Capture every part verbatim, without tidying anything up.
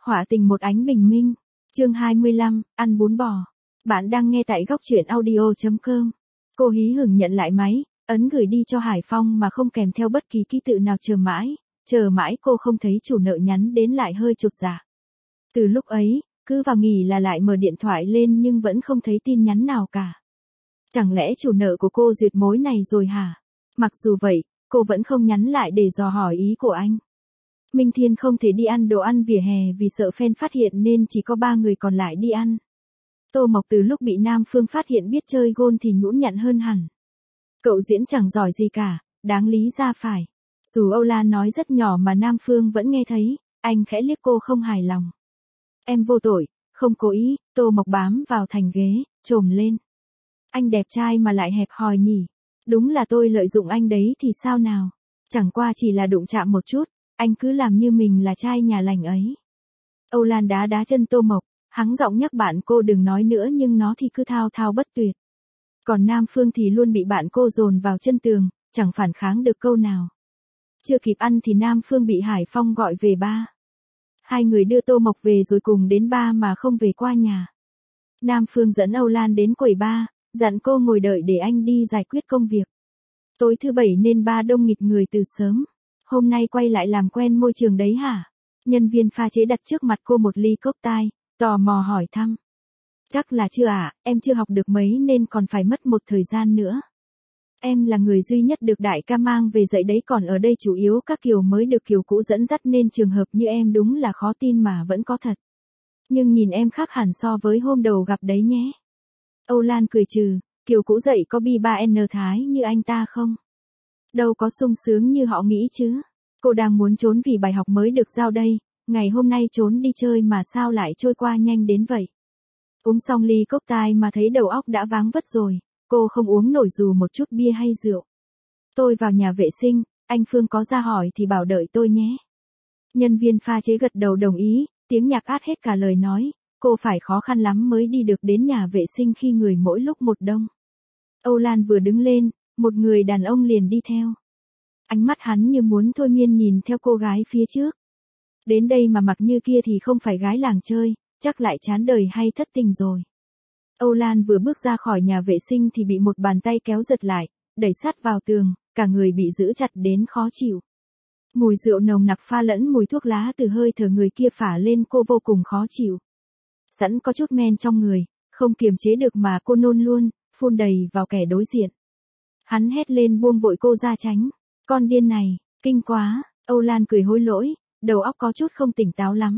Họa tình một ánh bình minh. Chương hai mươi lăm, ăn bún bò. Bạn đang nghe tại góc truyện audio chấm com. Cô hí hửng nhận lại máy, ấn gửi đi cho Hải Phong mà không kèm theo bất kỳ ký tự nào, chờ mãi, chờ mãi cô không thấy chủ nợ nhắn đến lại hơi chột dạ. Từ lúc ấy, cứ vào nghỉ là lại mở điện thoại lên nhưng vẫn không thấy tin nhắn nào cả. Chẳng lẽ chủ nợ của cô duyệt mối này rồi hả? Mặc dù vậy, cô vẫn không nhắn lại để dò hỏi ý của anh. Minh Thiên không thể đi ăn đồ ăn vỉa hè vì sợ fan phát hiện nên chỉ có ba người còn lại đi ăn. Tô Mộc từ lúc bị Nam Phương phát hiện biết chơi gôn thì nhũn nhặn hơn hẳn. Cậu diễn chẳng giỏi gì cả, đáng lý ra phải. Dù Âu Lan nói rất nhỏ mà Nam Phương vẫn nghe thấy, anh khẽ liếc cô không hài lòng. Em vô tội, không cố ý. Tô Mộc bám vào thành ghế, trồm lên. Anh đẹp trai mà lại hẹp hòi nhỉ. Đúng là tôi lợi dụng anh đấy thì sao nào. Chẳng qua chỉ là đụng chạm một chút, anh cứ làm như mình là trai nhà lành ấy. Âu Lan đá đá chân Tô Mộc, hắng giọng nhắc bạn cô đừng nói nữa nhưng nó thì cứ thao thao bất tuyệt. Còn Nam Phương thì luôn bị bạn cô dồn vào chân tường, chẳng phản kháng được câu nào. Chưa kịp ăn thì Nam Phương bị Hải Phong gọi về ba. Hai người đưa Tô Mộc về rồi cùng đến ba mà không về qua nhà. Nam Phương dẫn Âu Lan đến quầy ba, dặn cô ngồi đợi để anh đi giải quyết công việc. Tối thứ bảy nên ba đông nghịt người từ sớm. Hôm nay quay lại làm quen môi trường đấy hả? Nhân viên pha chế đặt trước mặt cô một ly cốc tai, tò mò hỏi thăm. Chắc là chưa ạ, à, em chưa học được mấy nên còn phải mất một thời gian nữa. Em là người duy nhất được đại ca mang về dạy đấy, còn ở đây chủ yếu các kiều mới được kiều cũ dẫn dắt nên trường hợp như em đúng là khó tin mà vẫn có thật. Nhưng nhìn em khác hẳn so với hôm đầu gặp đấy nhé. Âu Lan cười trừ, kiều cũ dạy có bi ba en thái như anh ta không? Đâu có sung sướng như họ nghĩ chứ. Cô đang muốn trốn vì bài học mới được giao đây, ngày hôm nay trốn đi chơi mà sao lại trôi qua nhanh đến vậy. Uống xong ly cốc tai mà thấy đầu óc đã váng vất rồi, cô không uống nổi dù một chút bia hay rượu. Tôi vào nhà vệ sinh, anh Phương có ra hỏi thì bảo đợi tôi nhé. Nhân viên pha chế gật đầu đồng ý, tiếng nhạc át hết cả lời nói, cô phải khó khăn lắm mới đi được đến nhà vệ sinh khi người mỗi lúc một đông. Âu Lan vừa đứng lên, một người đàn ông liền đi theo. Ánh mắt hắn như muốn thôi miên nhìn theo cô gái phía trước. Đến đây mà mặc như kia thì không phải gái làng chơi, chắc lại chán đời hay thất tình rồi. Âu Lan vừa bước ra khỏi nhà vệ sinh thì bị một bàn tay kéo giật lại, đẩy sát vào tường, cả người bị giữ chặt đến khó chịu. Mùi rượu nồng nặc pha lẫn mùi thuốc lá từ hơi thở người kia phả lên cô vô cùng khó chịu. Sẵn có chút men trong người, không kiềm chế được mà cô nôn luôn, phun đầy vào kẻ đối diện. Hắn hét lên buông vội cô ra tránh. Con điên này, kinh quá. Âu Lan cười hối lỗi, đầu óc có chút không tỉnh táo lắm.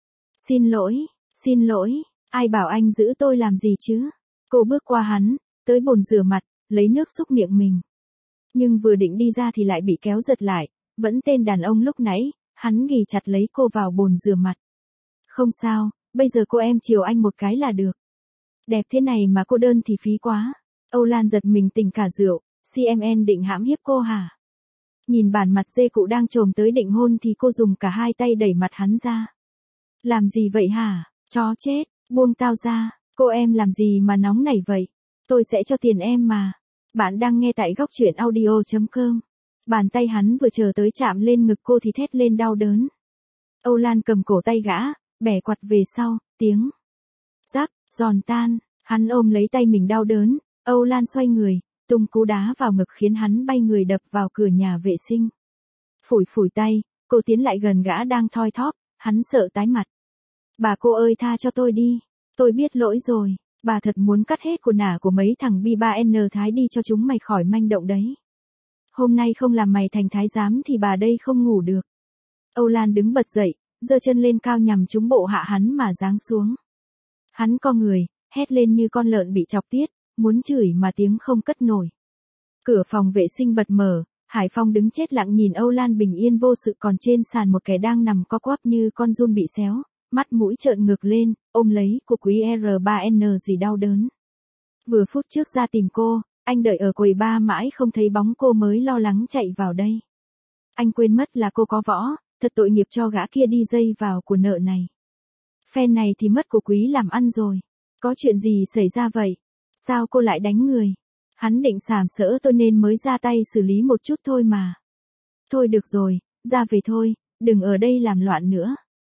Xin lỗi, xin lỗi, ai bảo anh giữ tôi làm gì chứ? Cô bước qua hắn, tới bồn rửa mặt, lấy nước xúc miệng mình. Nhưng vừa định đi ra thì lại bị kéo giật lại, vẫn tên đàn ông lúc nãy, hắn ghì chặt lấy cô vào bồn rửa mặt. Không sao, bây giờ cô em chiều anh một cái là được. Đẹp thế này mà cô đơn thì phí quá. Âu Lan giật mình tỉnh cả rượu, xê em en định hãm hiếp cô hả? Nhìn bản mặt dê cụ đang trồm tới định hôn thì cô dùng cả hai tay đẩy mặt hắn ra. Làm gì vậy hả? Chó chết, buông tao ra, cô em làm gì mà nóng nảy vậy? Tôi sẽ cho tiền em mà. Bạn đang nghe tại góc truyện audio chấm com. Bàn tay hắn vừa chờ tới chạm lên ngực cô thì thét lên đau đớn. Âu Lan cầm cổ tay gã, bẻ quặt về sau, tiếng rắc, giòn tan, hắn ôm lấy tay mình đau đớn, Âu Lan xoay người, tung cú đá vào ngực khiến hắn bay người đập vào cửa nhà vệ sinh. Phủi phủi tay, cô tiến lại gần gã đang thoi thóp, hắn sợ tái mặt. Bà cô ơi tha cho tôi đi, tôi biết lỗi rồi, bà thật muốn cắt hết quần ả của mấy thằng bi ba en thái đi cho chúng mày khỏi manh động đấy. Hôm nay không làm mày thành thái giám thì bà đây không ngủ được. Âu Lan đứng bật dậy, giơ chân lên cao nhằm trúng bộ hạ hắn mà giáng xuống. Hắn co người, hét lên như con lợn bị chọc tiết, muốn chửi mà tiếng không cất nổi. Cửa phòng vệ sinh bật mở, Hải Phong đứng chết lặng nhìn Âu Lan bình yên vô sự, còn trên sàn một kẻ đang nằm co quắp như con giun bị xéo, mắt mũi trợn ngược lên, ôm lấy cô quý R ba N gì đau đớn. Vừa phút trước ra tìm cô, anh đợi ở quầy ba mãi không thấy bóng cô mới lo lắng chạy vào đây. Anh quên mất là cô có võ, thật tội nghiệp cho gã kia đi dây vào của nợ này. Phen này thì mất của quý làm ăn rồi. Có chuyện gì xảy ra vậy? Sao cô lại đánh người? Hắn định sàm sỡ tôi nên mới ra tay xử lý một chút thôi mà. Thôi được rồi, ra về thôi, đừng ở đây làm loạn nữa.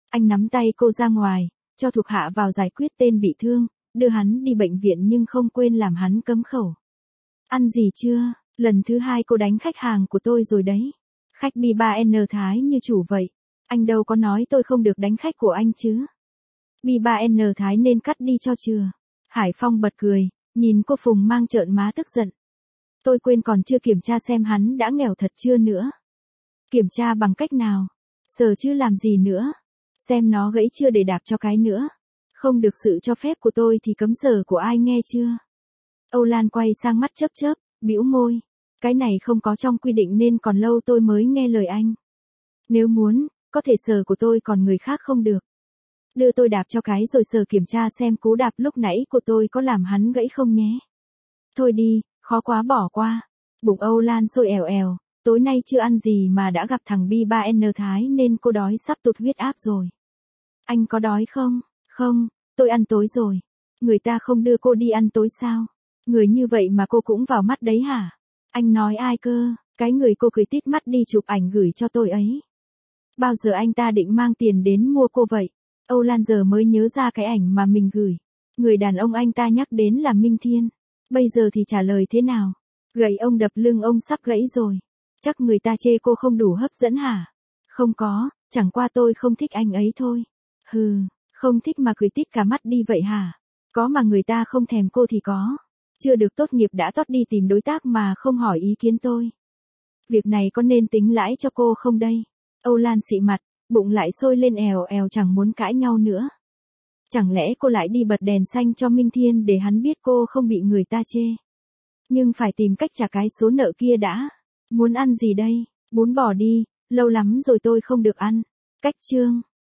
Anh nắm tay cô ra ngoài, cho thuộc hạ vào giải quyết tên bị thương, đưa hắn đi bệnh viện nhưng không quên làm hắn cấm khẩu. Ăn gì chưa? Lần thứ hai cô đánh khách hàng của tôi rồi đấy. Khách B ba N Thái như chủ vậy. Anh đâu có nói tôi không được đánh khách của anh chứ. B ba N Thái nên cắt đi cho chừa. Hải Phong bật cười, nhìn cô Phùng mang trợn má tức giận. Tôi quên còn chưa kiểm tra xem hắn đã nghèo thật chưa nữa. Kiểm tra bằng cách nào? Sờ chứ làm gì nữa? Xem nó gãy chưa để đạp cho cái nữa. Không được sự cho phép của tôi thì cấm sờ của ai nghe chưa? Âu Lan quay sang mắt chớp chớp, bĩu môi. Cái này không có trong quy định nên còn lâu tôi mới nghe lời anh. Nếu muốn, có thể sờ của tôi còn người khác không được. Đưa tôi đạp cho cái rồi sờ kiểm tra xem cú đạp lúc nãy của tôi có làm hắn gãy không nhé. Thôi đi, khó quá bỏ qua. Bụng Âu Lan sôi èo èo, tối nay chưa ăn gì mà đã gặp thằng B ba N Thái nên cô đói sắp tụt huyết áp rồi. Anh có đói không? Không, tôi ăn tối rồi. Người ta không đưa cô đi ăn tối sao? Người như vậy mà cô cũng vào mắt đấy hả? Anh nói ai cơ? Cái người cô cười tít mắt đi chụp ảnh gửi cho tôi ấy. Bao giờ anh ta định mang tiền đến mua cô vậy? Âu Lan giờ mới nhớ ra cái ảnh mà mình gửi. Người đàn ông anh ta nhắc đến là Minh Thiên. Bây giờ thì trả lời thế nào? Gậy ông đập lưng ông sắp gãy rồi. Chắc người ta chê cô không đủ hấp dẫn hả? Không có, chẳng qua tôi không thích anh ấy thôi. Hừ, không thích mà cười tít cả mắt đi vậy hả? Có mà người ta không thèm cô thì có. Chưa được tốt nghiệp đã tót đi tìm đối tác mà không hỏi ý kiến tôi. Việc này có nên tính lãi cho cô không đây? Âu Lan xị mặt, bụng lại sôi lên èo èo chẳng muốn cãi nhau nữa. Chẳng lẽ cô lại đi bật đèn xanh cho Minh Thiên để hắn biết cô không bị người ta chê? Nhưng phải tìm cách trả cái số nợ kia đã. Muốn ăn gì đây? Bún bò đi, lâu lắm rồi tôi không được ăn. Cách chương